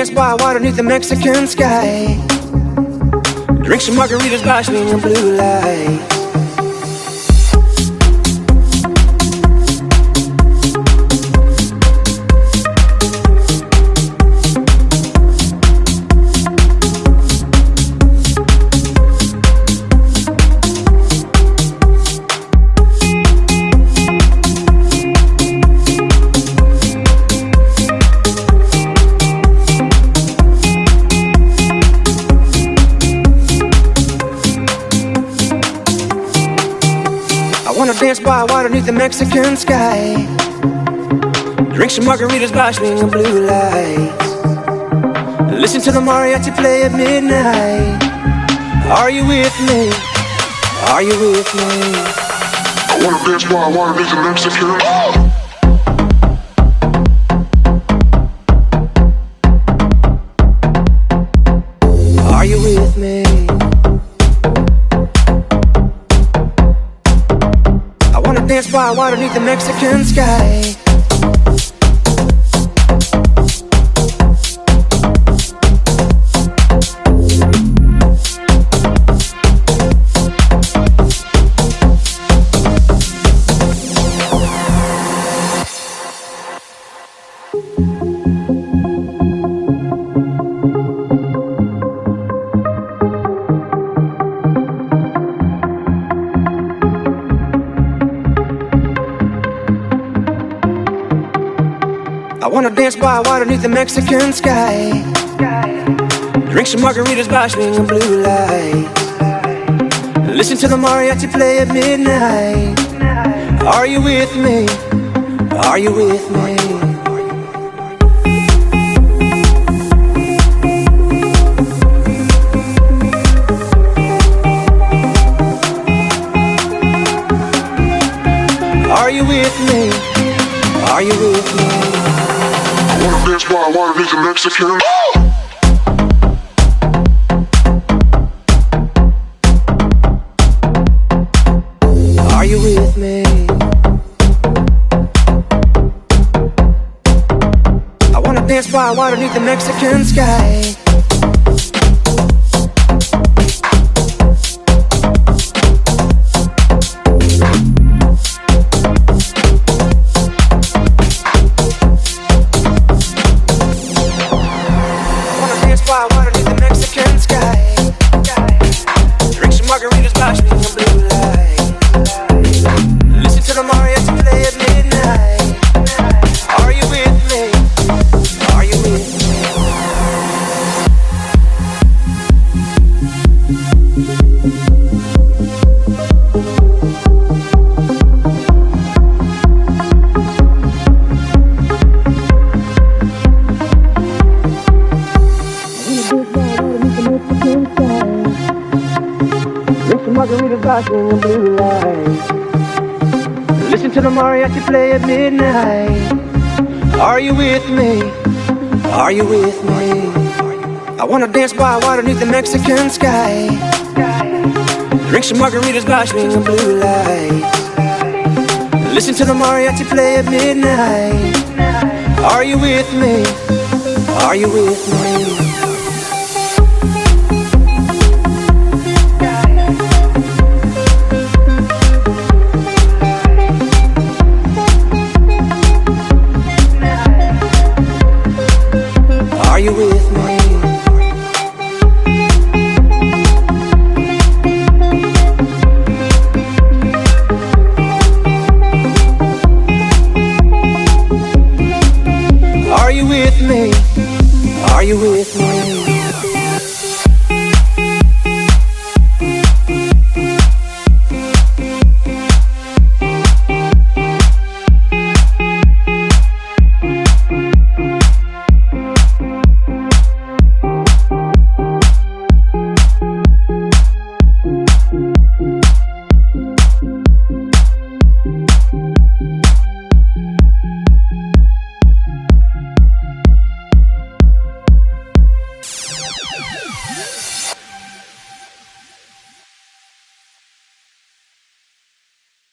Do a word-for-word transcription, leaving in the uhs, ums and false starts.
dance by water beneath the Mexican sky. Drink some margaritas by swinging blue lights. Dance by water beneath the Mexican sky. Drink some margaritas by swinging blue lights. Listen to the mariachi play at midnight. Are you with me? Are you with me? I wanna dance by water beneath the Mexican sky. Are you with me? Dance by water beneath the Mexican sky. I wanna dance by water beneath the Mexican sky. Drink some margaritas by swinging blue lights. Listen to the mariachi play at midnight. Are you with me? Are you with me? Are you with me? Are you with me? I wanna dance by water beneath the Mexican. Are you with me? I wanna dance by water beneath the Mexican sky. Margaritas by swinging blue lights. Listen to the mariachi play at midnight. Are you with me? Are you with me? I wanna dance by water beneath the Mexican sky. Drink some margaritas by swinging blue lights. Listen to the mariachi play at midnight. Are you with me? Are you with me?